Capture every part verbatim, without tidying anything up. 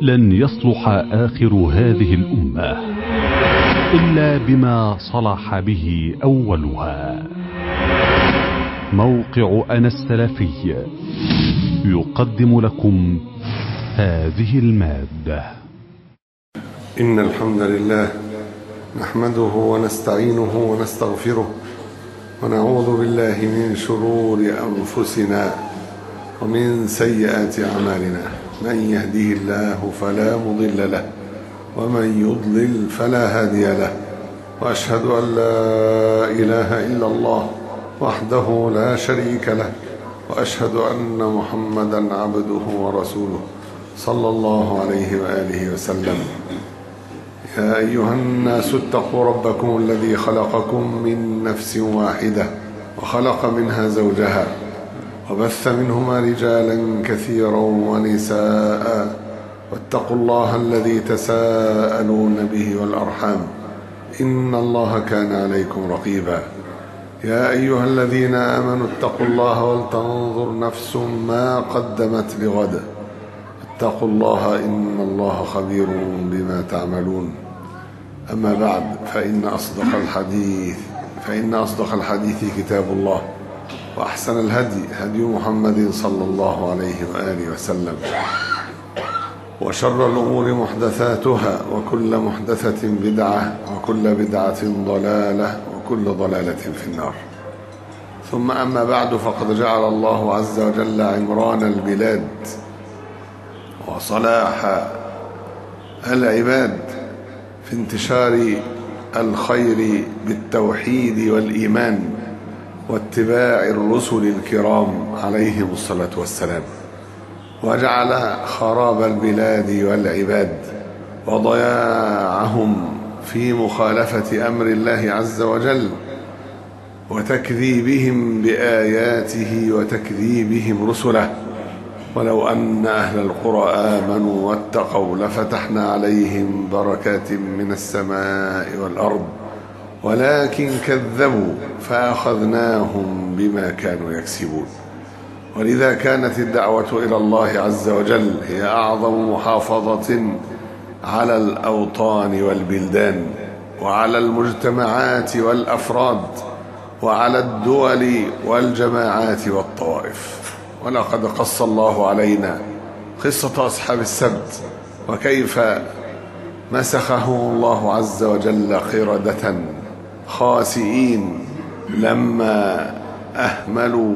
لن يصلح آخر هذه الأمة إلا بما صلح به أولها. موقع أنا السلفي يقدم لكم هذه المادة. إن الحمد لله نحمده ونستعينه ونستغفره ونعوذ بالله من شرور أنفسنا ومن سيئات أعمالنا. من يهده الله فلا مضل له ومن يضلل فلا هادي له، وأشهد أن لا إله إلا الله وحده لا شريك له، وأشهد أن محمدا عبده ورسوله صلى الله عليه وآله وسلم. يا أيها الناس اتقوا ربكم الذي خلقكم من نفس واحدة وخلق منها زوجها وبث منهما رجالا كثيرا ونساء، واتقوا الله الذي تساءلون به والأرحام إن الله كان عليكم رقيبا. يا أيها الذين آمنوا اتقوا الله ولتنظر نفس ما قدمت لغد، اتقوا الله إن الله خبير بما تعملون. أما بعد، فإن أصدق الحديث فإن أصدق الحديث كتاب الله، وأحسن الهدي هدي محمد صلى الله عليه وآله وسلم، وشر الأمور محدثاتها، وكل محدثة بدعة، وكل بدعة ضلالة، وكل ضلالة في النار. ثم أما بعد، فقد جعل الله عز وجل عمران البلاد وصلاح العباد في انتشار الخير بالتوحيد والإيمان واتباع الرسل الكرام عليهم الصلاة والسلام، وجعل خراب البلاد والعباد وضياعهم في مخالفة أمر الله عز وجل وتكذيبهم بآياته وتكذيبهم رسله. ولو أن أهل القرى آمنوا واتقوا لفتحنا عليهم بركات من السماء والأرض، ولكن كذبوا فأخذناهم بما كانوا يكسبون. ولذا كانت الدعوة إلى الله عز وجل هي أعظم محافظة على الأوطان والبلدان، وعلى المجتمعات والأفراد، وعلى الدول والجماعات والطوائف. ولقد قص الله علينا قصة أصحاب السبت، وكيف مسخهم الله عز وجل قردة خاسئين لما أهملوا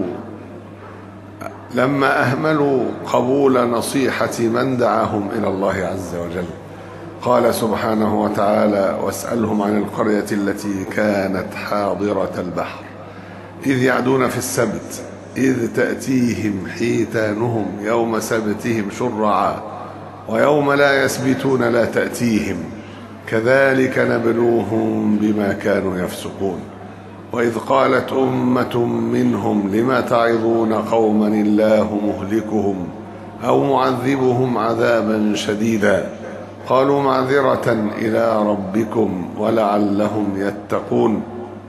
لما أهملوا قبول نصيحة من دعاهم إلى الله عز وجل. قال سبحانه وتعالى: واسألهم عن القرية التي كانت حاضرة البحر إذ يعدون في السبت إذ تأتيهم حيتانهم يوم سبتهم شرعا ويوم لا يسبتون لا تأتيهم كذلك نبلوهم بما كانوا يفسقون. وإذ قالت أمة منهم لما تعظون قوما الله مهلكهم أو معذبهم عذابا شديدا قالوا معذرة إلى ربكم ولعلهم يتقون.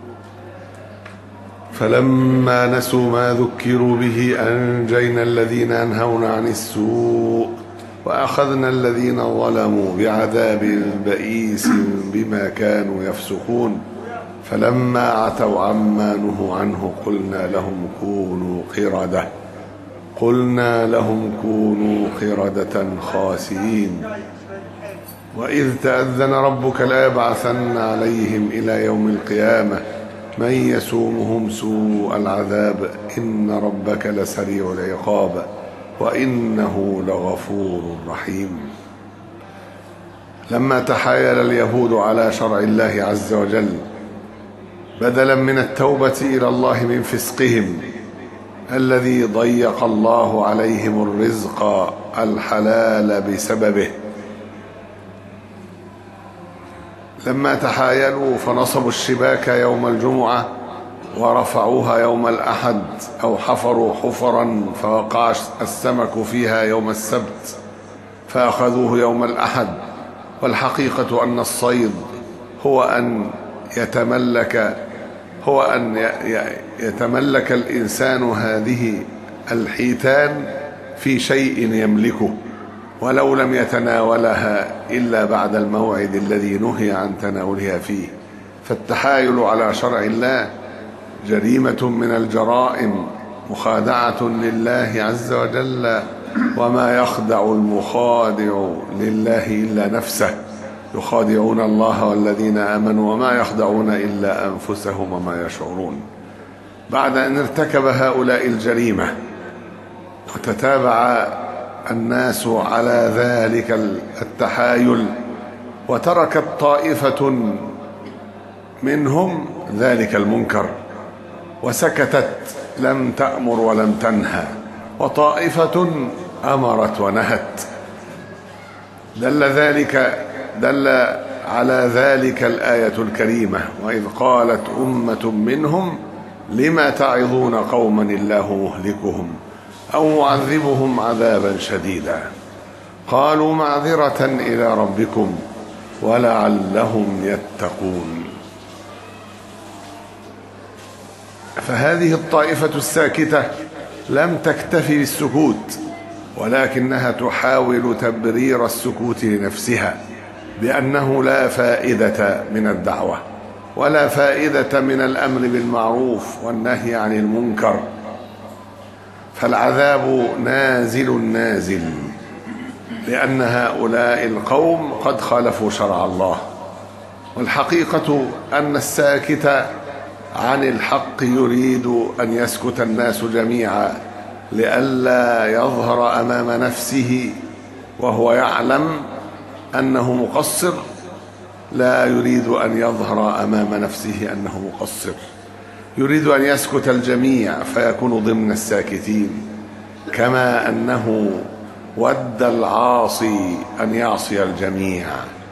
فلما نسوا ما ذكروا به أنجينا الذين ينهون عن السوء وأخذنا الذين ظلموا بعذاب بئيس بما كانوا يفسقون. فلما عتوا عما نهوا عنه قلنا لهم كونوا قردة قلنا لهم كونوا قردة خاسئين. وإذ تأذن ربك ليبعثن عليهم إلى يوم القيامة من يسومهم سوء العذاب إن ربك لسريع العقاب وإنه لغفور رحيم. لما تحايل اليهود على شرع الله عز وجل بدلا من التوبة إلى الله من فسقهم الذي ضيق الله عليهم الرزق الحلال بسببه، لما تحايلوا فنصبوا الشباك يوم الجمعة ورفعوها يوم الأحد، أو حفروا حفرا فوقع السمك فيها يوم السبت فأخذوه يوم الأحد. والحقيقة أن الصيد هو أن يتملك هو أن يتملك الإنسان هذه الحيتان في شيء يملكه، ولو لم يتناولها إلا بعد الموعد الذي نهي عن تناولها فيه. فالتحايل على شرع الله جريمة من الجرائم، مخادعة لله عز وجل، وما يخدع المخادع لله إلا نفسه، يخادعون الله والذين آمنوا وما يخدعون إلا أنفسهم وما يشعرون. بعد أن ارتكب هؤلاء الجريمة وتتابع الناس على ذلك التحايل، وتركت طائفة منهم ذلك المنكر وسكتت، لم تأمر ولم تنهى، وطائفة أمرت ونهت. دل ذلك دل على ذلك الآية الكريمة: وإذ قالت أمة منهم لم تعظون قوما الله مهلكهم أو معذبهم عذابا شديدا قالوا معذرة إلى ربكم ولعلهم يتقون. فهذه الطائفة الساكتة لم تكتفي بالسكوت، ولكنها تحاول تبرير السكوت لنفسها بأنه لا فائدة من الدعوة ولا فائدة من الأمر بالمعروف والنهي عن المنكر، فالعذاب نازل نازل، لأن هؤلاء القوم قد خالفوا شرع الله. والحقيقة أن الساكت عن الحق يريد أن يسكت الناس جميعا لئلا يظهر أمام نفسه وهو يعلم أنه مقصر، لا يريد أن يظهر أمام نفسه أنه مقصر، يريد أن يسكت الجميع فيكون ضمن الساكتين، كما أنه ود العاصي أن يعصي الجميع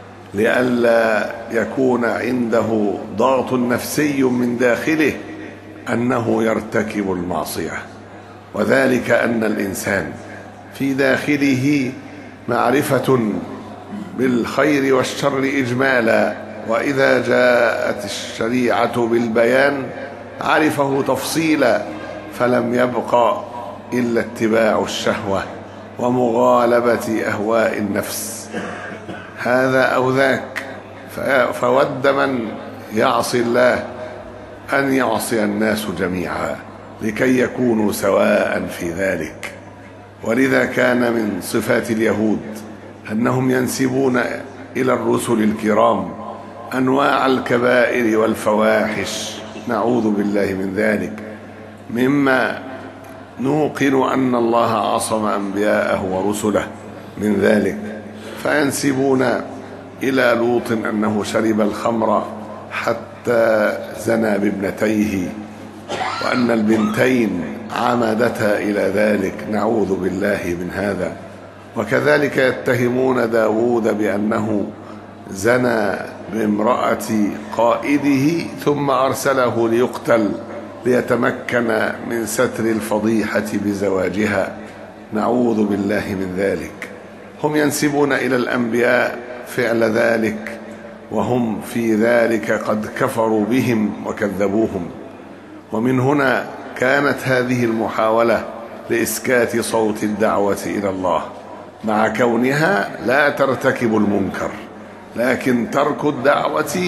لئلا يكون عنده ضغط نفسي من داخله أنه يرتكب المعصية. وذلك أن الإنسان في داخله معرفة بالخير والشر إجمالا، وإذا جاءت الشريعة بالبيان عرفه تفصيلا، فلم يبق إلا اتباع الشهوة ومغالبة أهواء النفس، هذا أو ذاك. فود من يعصي الله أن يعصي الناس جميعا لكي يكونوا سواء في ذلك. ولذا كان من صفات اليهود أنهم ينسبون إلى الرسل الكرام أنواع الكبائر والفواحش، نعوذ بالله من ذلك، مما نوقن أن الله عصم أنبياءه ورسله من ذلك. فينسبون إلى لوط أنه شرب الخمر حتى زنى بابنتيه، وأن البنتين عمدتا إلى ذلك، نعوذ بالله من هذا. وكذلك يتهمون داود بأنه زنى بامرأة قائده ثم أرسله ليقتل ليتمكن من ستر الفضيحة بزواجها، نعوذ بالله من ذلك. هم ينسبون إلى الأنبياء فعل ذلك، وهم في ذلك قد كفروا بهم وكذبوهم. ومن هنا كانت هذه المحاولة لإسكات صوت الدعوة إلى الله، مع كونها لا ترتكب المنكر، لكن ترك الدعوة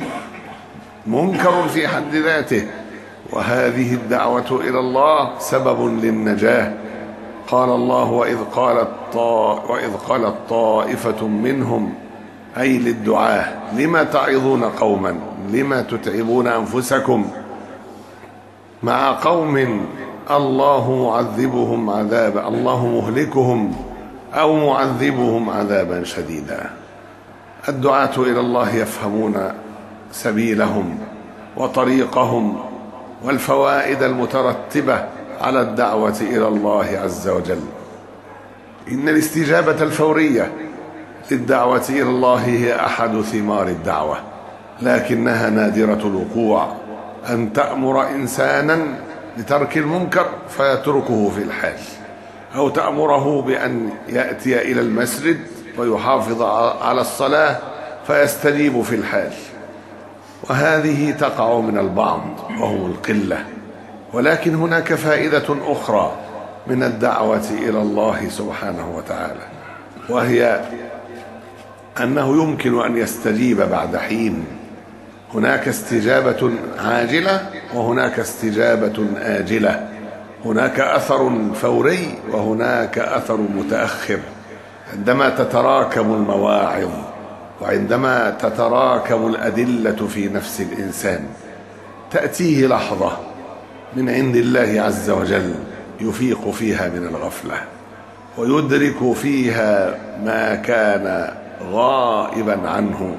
منكر في حد ذاته، وهذه الدعوة إلى الله سبب للنجاة. قال الله: وإذ قالت وإذ قالت طائفة منهم، أي للدعاة: لما تعظون قوما، لما تتعبون أنفسكم مع قوم الله معذبهم عذابا الله مهلكهم أو معذبهم عذابا شديدا. الدعاة إلى الله يفهمون سبيلهم وطريقهم والفوائد المترتبة على الدعوة إلى الله عز وجل. إن الاستجابة الفورية للدعوة إلى الله هي أحد ثمار الدعوة، لكنها نادرة الوقوع، أن تأمر إنسانا بترك المنكر فيتركه في الحال، أو تأمره بأن يأتي إلى المسجد ويحافظ على الصلاة فيستجيب في الحال، وهذه تقع من البعض وهم القلة. ولكن هناك فائدة أخرى من الدعوة إلى الله سبحانه وتعالى، وهي أنه يمكن أن يستجيب بعد حين. هناك استجابة عاجلة وهناك استجابة آجلة، هناك أثر فوري وهناك أثر متأخر. عندما تتراكم المواعظ وعندما تتراكم الأدلة في نفس الإنسان تأتيه لحظة من عند الله عز وجل يفيق فيها من الغفلة ويدرك فيها ما كان غائبا عنه،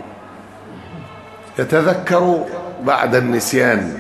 يتذكر بعد النسيان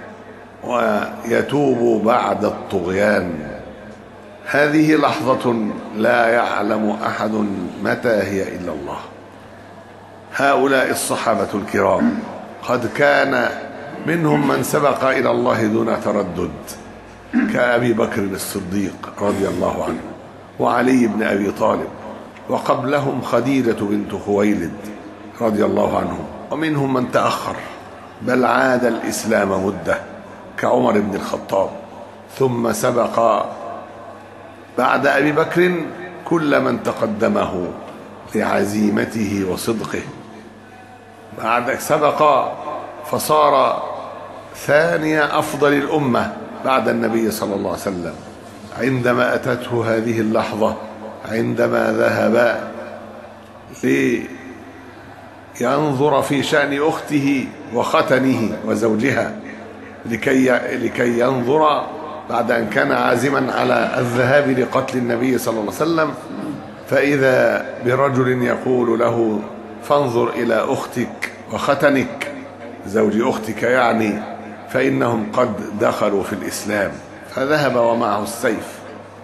ويتوب بعد الطغيان. هذه لحظة لا يعلم أحد متى هي إلا الله. هؤلاء الصحابة الكرام قد كان منهم من سبق إلى الله دون تردد كأبي بكر الصديق رضي الله عنه وعلي بن أبي طالب، وقبلهم خديجة بنت خويلد رضي الله عنهم، ومنهم من تأخر بل عاد الإسلام مدة كعمر بن الخطاب. ثم سبق بعد أبي بكر كل من تقدمه لعزيمته وصدقه، بعد سبق فصار ثاني أفضل الأمة بعد النبي صلى الله عليه وسلم عندما أتته هذه اللحظة، عندما ذهب لينظر في شأن أخته وختنه وزوجها لكي, لكي ينظر بعد أن كان عازما على الذهاب لقتل النبي صلى الله عليه وسلم، فإذا برجل يقول له فانظر إلى أختك وختنك، زوج أختك يعني، فإنهم قد دخلوا في الإسلام. فذهب ومعه السيف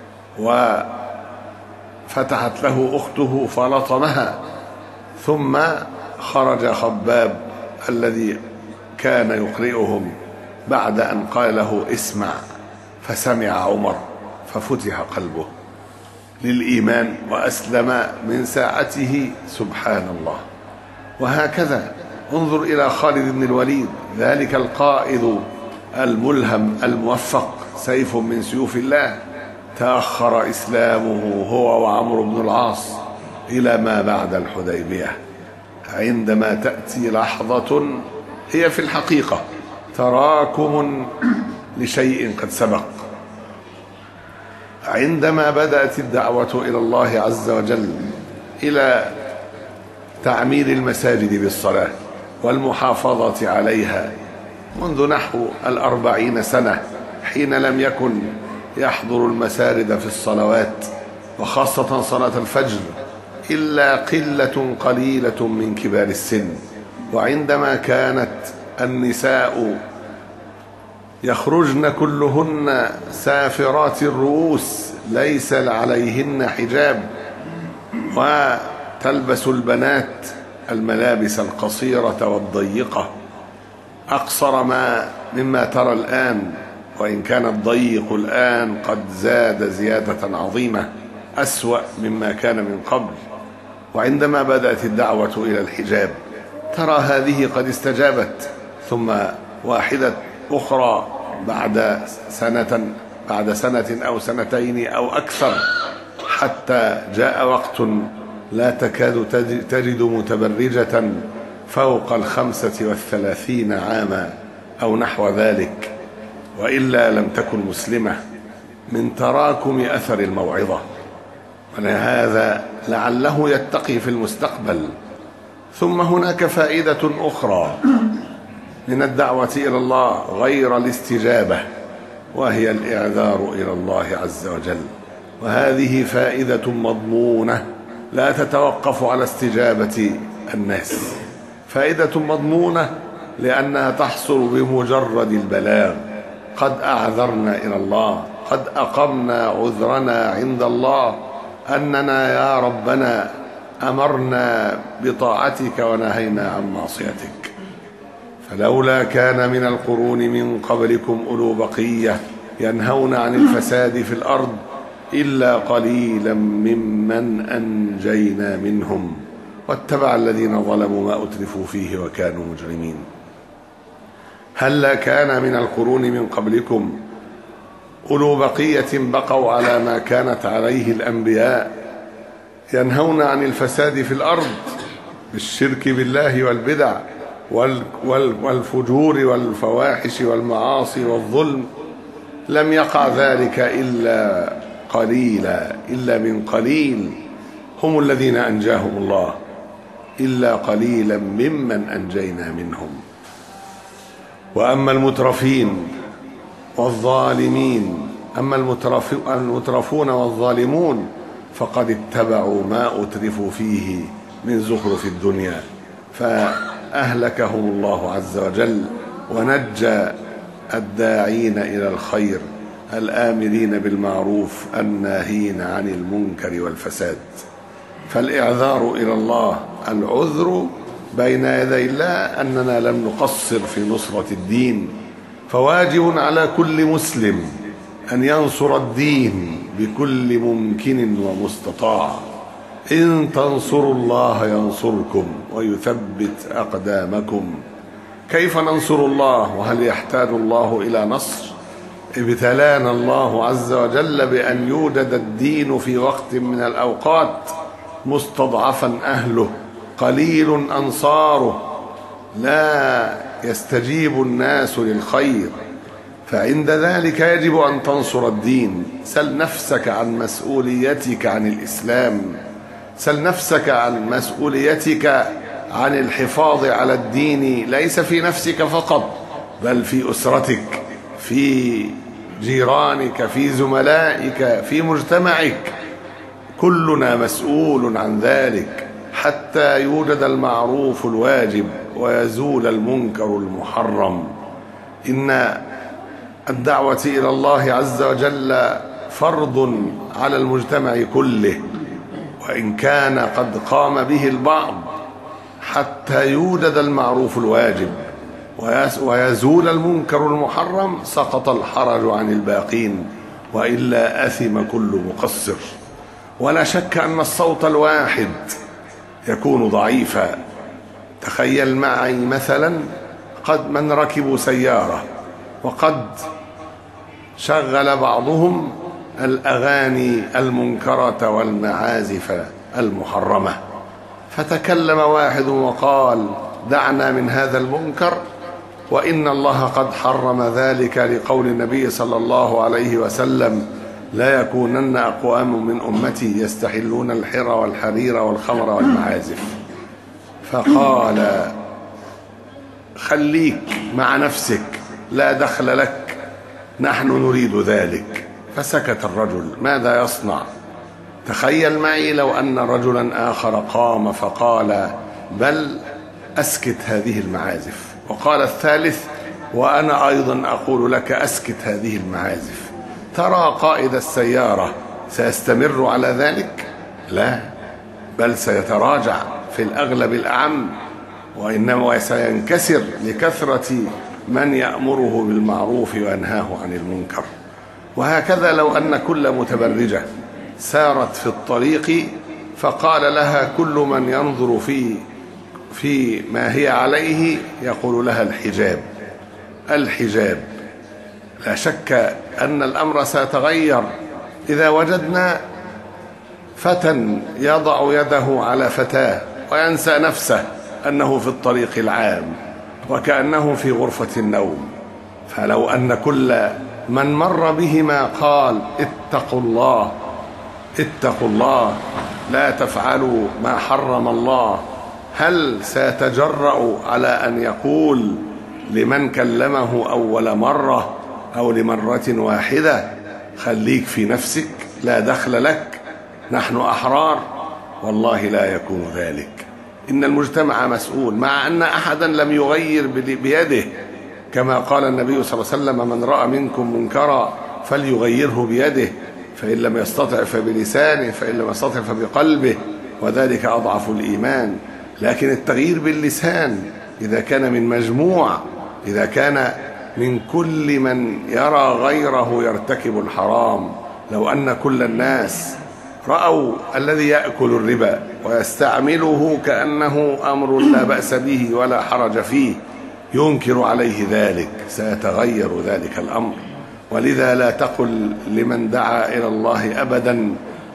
وفتحت له أخته فلطمها، ثم خرج خباب الذي كان يقرئهم بعد أن قال له اسمع، فسمع عمر ففتح قلبه للإيمان وأسلم من ساعته. سبحان الله. وهكذا انظر إلى خالد بن الوليد، ذلك القائد الملهم الموفق، سيف من سيوف الله، تأخر إسلامه هو وعمرو بن العاص إلى ما بعد الحديبية، عندما تأتي لحظة هي في الحقيقة تراكم لشيء قد سبق. عندما بدأت الدعوة إلى الله عز وجل إلى تعمير المساجد بالصلاة والمحافظة عليها منذ نحو الأربعين سنة، حين لم يكن يحضر المساجد في الصلوات وخاصة صلاة الفجر إلا قلة قليلة من كبار السن، وعندما كانت النساء يخرجن كلهن سافرات الرؤوس ليس عليهن حجاب، وتلبس البنات الملابس القصيرة والضيقة أقصر ما مما ترى الآن، وإن كان الضيق الآن قد زاد زيادة عظيمة أسوأ مما كان من قبل. وعندما بدأت الدعوة إلى الحجاب ترى هذه قد استجابت، ثم واحدة أخرى بعد سنة بعد سنة أو سنتين أو أكثر، حتى جاء وقت لا تكاد تجد متبرجة فوق الخمسة والثلاثين عاما أو نحو ذلك، وإلا لم تكن مسلمة من تراكم أثر الموعظة. ولهذا لعله يتقي في المستقبل. ثم هناك فائدة أخرى من الدعوة إلى الله غير الاستجابة، وهي الإعذار إلى الله عز وجل، وهذه فائدة مضمونة لا تتوقف على استجابة الناس، فائدة مضمونة لأنها تحصل بمجرد البلاغ. قد أعذرنا إلى الله، قد أقمنا عذرنا عند الله أننا يا ربنا أمرنا بطاعتك ونهينا عن معصيتك. فلولا كان من القرون من قبلكم أولو بقية ينهون عن الفساد في الأرض إلا قليلا ممن أنجينا منهم واتبع الذين ظلموا ما أترفوا فيه وكانوا مجرمين. هل كان من القرون من قبلكم أولو بقية بقوا على ما كانت عليه الأنبياء ينهون عن الفساد في الأرض بالشرك بالله والبدع والفجور والفواحش والمعاصي والظلم، لم يقع ذلك إلا قليلا إلا من قليل هم الذين أنجاهم الله، إلا قليلا ممن أنجينا منهم. وأما المترفين والظالمين أما المترفون والظالمون فقد اتبعوا ما أترفوا فيه من زخرف الدنيا فأهلكهم الله عز وجل، ونجى الداعين إلى الخير الآمرين بالمعروف الناهين عن المنكر والفساد. فالإعذار إلى الله، العذر بين يدي الله أننا لم نقصر في نصرة الدين، فواجب على كل مسلم أن ينصر الدين بكل ممكن ومستطاع. إن تنصروا الله ينصركم ويثبت أقدامكم. كيف ننصر الله وهل يحتاج الله إلى نصر؟ ابتلانا الله عز وجل بأن يوجد الدين في وقت من الأوقات مستضعفا أهله، قليل أنصاره، لا يستجيب الناس للخير، فعند ذلك يجب أن تنصر الدين. سل نفسك عن مسؤوليتك عن الإسلام، سل نفسك عن مسؤوليتك عن الحفاظ على الدين، ليس في نفسك فقط بل في أسرتك، في جيرانك، في زملائك، في مجتمعك، كلنا مسؤول عن ذلك حتى يوجد المعروف الواجب ويزول المنكر المحرم. إن الدعوة إلى الله عز وجل فرض على المجتمع كله، وإن كان قد قام به البعض حتى يوجد المعروف الواجب ويزول المنكر المحرم سقط الحرج عن الباقين، وإلا أثم كل مقصر. ولا شك أن الصوت الواحد يكون ضعيفا. تخيل معي مثلا قد من ركبوا سيارة وقد شغل بعضهم الأغاني المنكرة والمعازف المحرمة، فتكلم واحد وقال دعنا من هذا المنكر، وإن الله قد حرم ذلك لقول النبي صلى الله عليه وسلم لا يكونن أقوام من أمتي يستحلون الحر والحرير والخمر والمعازف. فقال خليك مع نفسك، لا دخل لك، نحن نريد ذلك. فسكت الرجل، ماذا يصنع؟ تخيل معي لو أن رجلا آخر قام فقال بل أسكت هذه المعازف، وقال الثالث وأنا أيضا أقول لك أسكت هذه المعازف، ترى قائد السيارة سيستمر على ذلك؟ لا، بل سيتراجع في الأغلب الأعم، وإنما سينكسر لكثرة من يأمره بالمعروف وينهاه عن المنكر. وهكذا لو أن كل متبرجة سارت في الطريق فقال لها كل من ينظر في في ما هي عليه يقول لها الحجاب الحجاب، لا شك أن الأمر سيتغير. إذا وجدنا فتى يضع يده على فتاة وينسى نفسه أنه في الطريق العام وكأنه في غرفة النوم، فلو أن كل من مر بهما قال اتقوا الله اتقوا الله لا تفعلوا ما حرم الله، هل سيتجرأ على أن يقول لمن كلمه أول مرة أو لمرة واحدة خليك في نفسك، لا دخل لك، نحن أحرار؟ والله لا يكون ذلك. إن المجتمع مسؤول، مع أن أحدا لم يغير بيده، كما قال النبي صلى الله عليه وسلم من رأى منكم منكرا فليغيره بيده، فإن لم يستطع فبلسانه، فإن لم يستطع فبقلبه، وذلك أضعف الإيمان. لكن التغيير باللسان إذا كان من مجموع، إذا كان من كل من يرى غيره يرتكب الحرام، لو أن كل الناس رأوا الذي يأكل الربا ويستعمله كأنه أمر لا بأس به ولا حرج فيه ينكر عليه ذلك، سيتغير ذلك الأمر. ولذا لا تقل لمن دعا إلى الله أبدا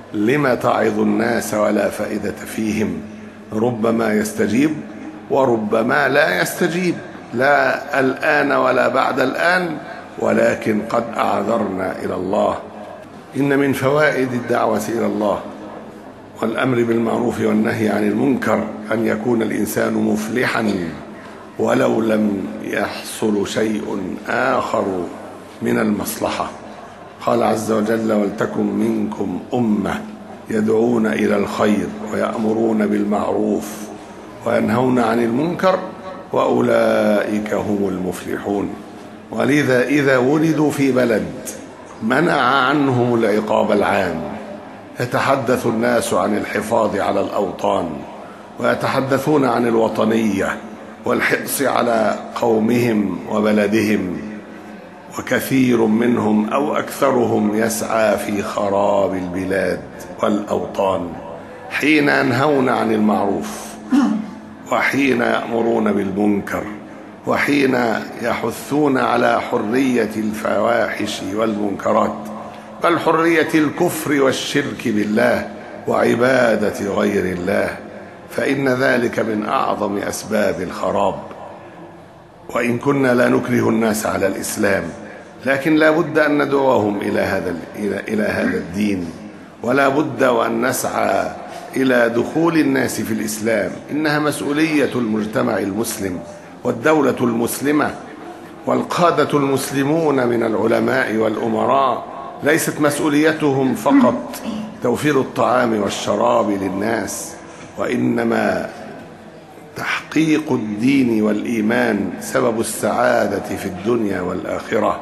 لم تعظ الناس ولا فائدة فيهم، ربما يستجيب وربما لا يستجيب، لا الآن ولا بعد الآن، ولكن قد أعذرنا إلى الله. إن من فوائد الدعوة إلى الله والأمر بالمعروف والنهي عن المنكر أن يكون الإنسان مفلحا ولو لم يحصل شيء آخر من المصلحة. قال عز وجل: ولتكن منكم أمة يدعون إلى الخير ويأمرون بالمعروف وينهون عن المنكر وأولئك هم المفلحون. ولذا إذا ولدوا في بلد منع عنهم العقاب العام، يتحدث الناس عن الحفاظ على الأوطان، ويتحدثون عن الوطنية والحرص على قومهم وبلدهم، وكثير منهم أو أكثرهم يسعى في خراب البلاد والأوطان حين ينهون عن المعروف، وحين يأمرون بالمنكر، وحين يحثون على حرية الفواحش والمنكرات، بل حرية الكفر والشرك بالله وعبادة غير الله، فإن ذلك من أعظم أسباب الخراب. وإن كنا لا نكره الناس على الإسلام، لكن لا بد أن ندعوهم إلى هذا إلى إلى هذا الدين، ولا بد وأن نسعى إلى دخول الناس في الإسلام. إنها مسؤولية المجتمع المسلم والدولة المسلمة والقادة المسلمون من العلماء والأمراء، ليست مسؤوليتهم فقط توفير الطعام والشراب للناس، وإنما تحقيق الدين والإيمان سبب السعادة في الدنيا والآخرة.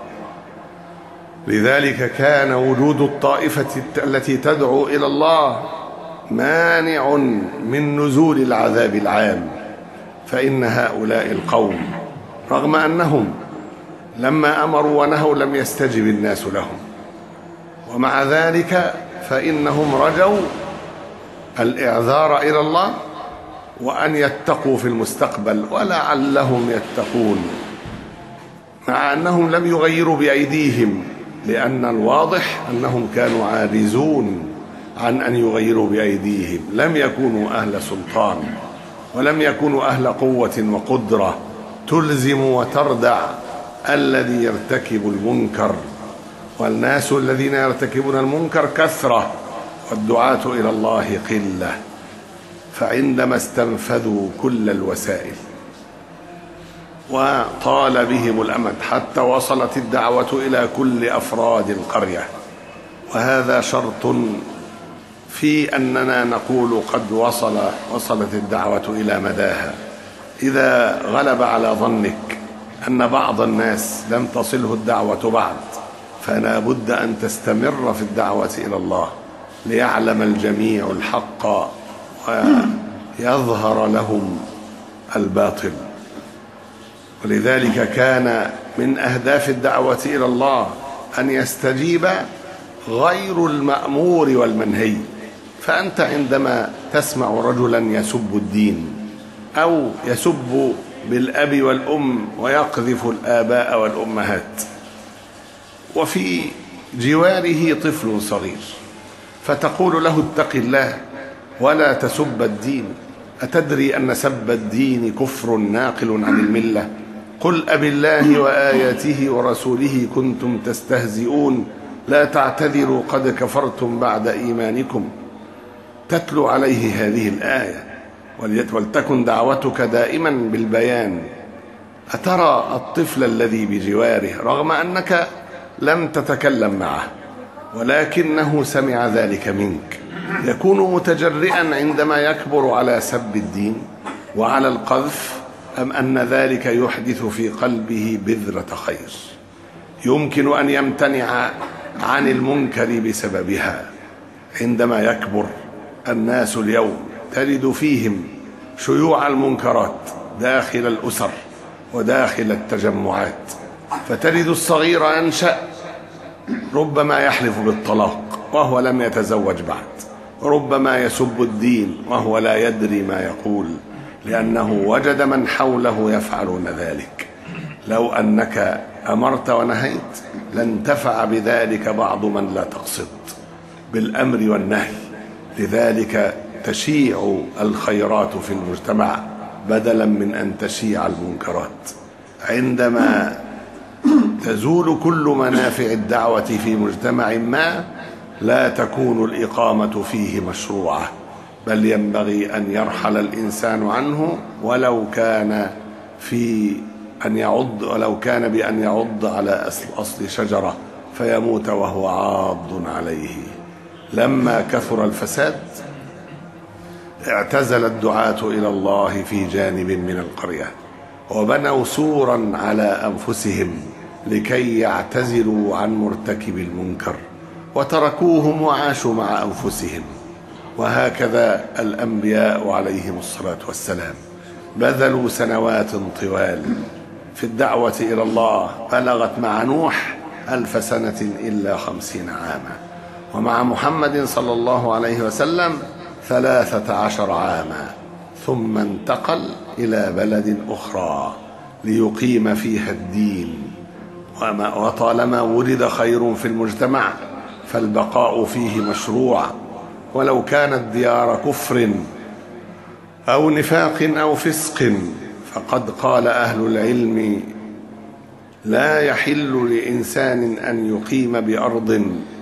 لذلك كان وجود الطائفة التي تدعو إلى الله مانع من نزول العذاب العام، فإن هؤلاء القوم رغم أنهم لما أمروا ونهوا لم يستجب الناس لهم، ومع ذلك فإنهم رجوا الإعذار إلى الله وأن يتقوا في المستقبل ولعلهم يتقون، مع أنهم لم يغيروا بأيديهم، لأن الواضح أنهم كانوا عاجزون عن أن يغيروا بأيديهم، لم يكونوا أهل سلطان ولم يكونوا أهل قوة وقدرة تلزم وتردع الذي يرتكب المنكر، والناس الذين يرتكبون المنكر كثرة والدعاة إلى الله قلة، فعندما استنفذوا كل الوسائل وطال بهم الأمد حتى وصلت الدعوة إلى كل أفراد القرية، وهذا شرط في أننا نقول قد وصل وصلت الدعوة إلى مداها. إذا غلب على ظنك أن بعض الناس لم تصله الدعوة بعد، فلا بد أن تستمر في الدعوة إلى الله ليعلم الجميع الحق ويظهر لهم الباطل. ولذلك كان من أهداف الدعوة إلى الله أن يستجيب غير المأمور والمنهي. فأنت عندما تسمع رجلا يسب الدين أو يسب بالأب والأم ويقذف الآباء والأمهات، وفي جواره طفل صغير، فتقول له: اتق الله ولا تسب الدين، أتدري أن سب الدين كفر ناقل عن الملة؟ قل أب الله وآياته ورسوله كنتم تستهزئون لا تعتذروا قد كفرتم بعد إيمانكم. تتلو عليه هذه الآية: ولتكن دعوتك دائما بالبيان. أترى الطفل الذي بجواره رغم أنك لم تتكلم معه ولكنه سمع ذلك منك، يكون متجرئا عندما يكبر على سب الدين وعلى القذف، أم أن ذلك يحدث في قلبه بذرة خير يمكن أن يمتنع عن المنكر بسببها؟ عندما يكبر الناس اليوم تجد فيهم شيوع المنكرات داخل الأسر وداخل التجمعات، فتجد الصغير ينشأ ربما يحلف بالطلاق وهو لم يتزوج بعد، ربما يسب الدين وهو لا يدري ما يقول، لأنه وجد من حوله يفعلون ذلك. لو أنك أمرت ونهيت لانتفع بذلك بعض من لا تقصد، بالأمر والنهي، لذلك تشيع الخيرات في المجتمع بدلا من أن تشيع المنكرات. عندما تزول كل منافع الدعوة في مجتمع ما لا تكون الإقامة فيه مشروعة، بل ينبغي أن يرحل الإنسان عنه ولو كان في أن يعض ولو كان بأن يعض على أصل, أصل شجرة فيموت وهو عاض عليه. لما كثر الفساد اعتزل الدعاة إلى الله في جانب من القرية وبنوا سورا على أنفسهم لكي يعتزلوا عن مرتكب المنكر، وتركوهم وعاشوا مع أنفسهم. وهكذا الأنبياء عليهم الصلاة والسلام بذلوا سنوات طوال في الدعوة إلى الله، بلغت مع نوح ألف سنة إلا خمسين عاما، ومع محمد صلى الله عليه وسلم ثلاثة عشر عاما، ثم انتقل إلى بلد أخرى ليقيم فيها الدين. وطالما ولد خير في المجتمع فالبقاء فيه مشروع، ولو كانت ديار كفر أو نفاق أو فسق، فقد قال أهل العلم: لا يحل لإنسان أن يقيم بأرض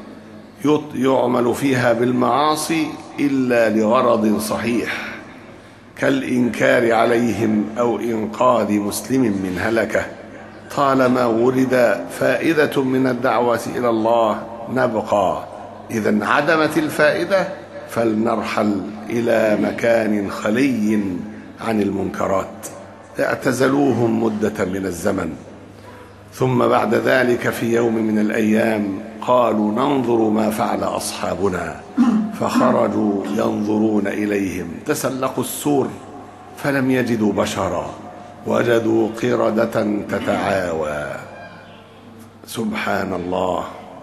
يعمل فيها بالمعاصي إلا لغرض صحيح، كالإنكار عليهم أو إنقاذ مسلم من هلكة. طالما ولد فائدة من الدعوة إلى الله نبقى، إذا انعدمت الفائدة فلنرحل إلى مكان خلي عن المنكرات. اعتزلوهم مدة من الزمن، ثم بعد ذلك في يوم من الأيام قالوا: ننظر ما فعل أصحابنا، فخرجوا ينظرون إليهم. تسلقوا السور فلم يجدوا بشرا، وجدوا قردة تتعاوى. سبحان الله،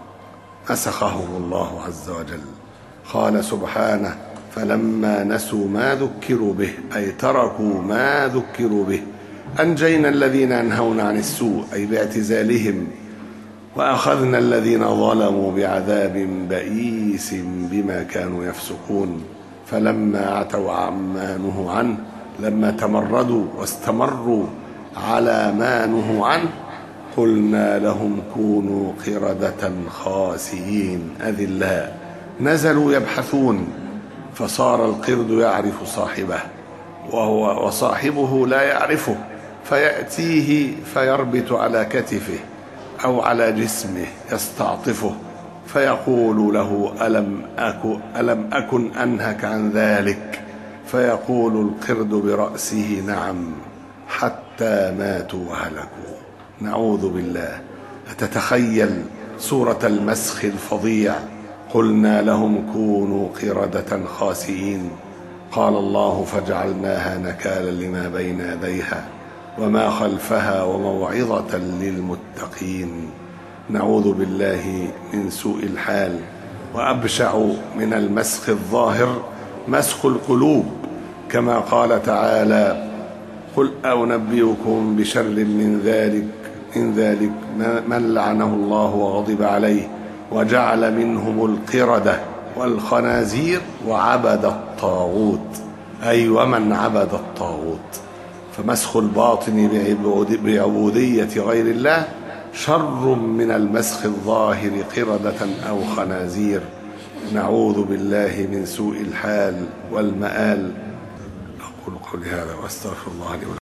مسخهم الله عز وجل. قال سبحانه: فلما نسوا ما ذكروا به، أي تركوا ما ذكروا به، أنجينا الذين ينهون عن السوء، أي باعتزالهم، وأخذنا الذين ظلموا بعذاب بئيس بما كانوا يفسقون. فلما عتوا عما نهوا عنه، لما تمردوا واستمروا على ما نهوا عنه، قلنا لهم كونوا قردة خاسئين أذلاء. نزلوا يبحثون، فصار القرد يعرف صاحبه وهو وصاحبه لا يعرفه، فيأتيه فيربط على كتفه أو على جسمه يستعطفه، فيقول له: ألم أكن, ألم أكن أنهك عن ذلك؟ فيقول القرد برأسه: نعم، حتى ماتوا وهلكوا. نعوذ بالله. أتتخيل سورة المسخ الفظيع؟ قلنا لهم كونوا قردة خاسئين. قال الله: فجعلناها نكالا لما بين يديها وما خلفها وموعظة للمتقين. نعوذ بالله من سوء الحال. وأبشع من المسخ الظاهر مسخ القلوب، كما قال تعالى: قل أنبئكم بشر من ذلك من ذلك من لعنه الله وغضب عليه وجعل منهم القردة والخنازير وعبد الطاغوت، أي ومن عبد الطاغوت. فمسخ الباطن بعبودية غير الله شر من المسخ الظاهر قردة أو خنازير. نعوذ بالله من سوء الحال والمآل. أقول قولي هذا وأستغفر الله لي ولكم.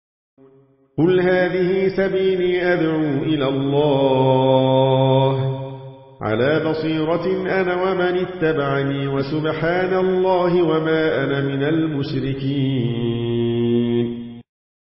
قل هذه سبيلي أدعو إلى الله على بصيرة أنا ومن اتبعني، وسبحان الله وما أنا من المشركين.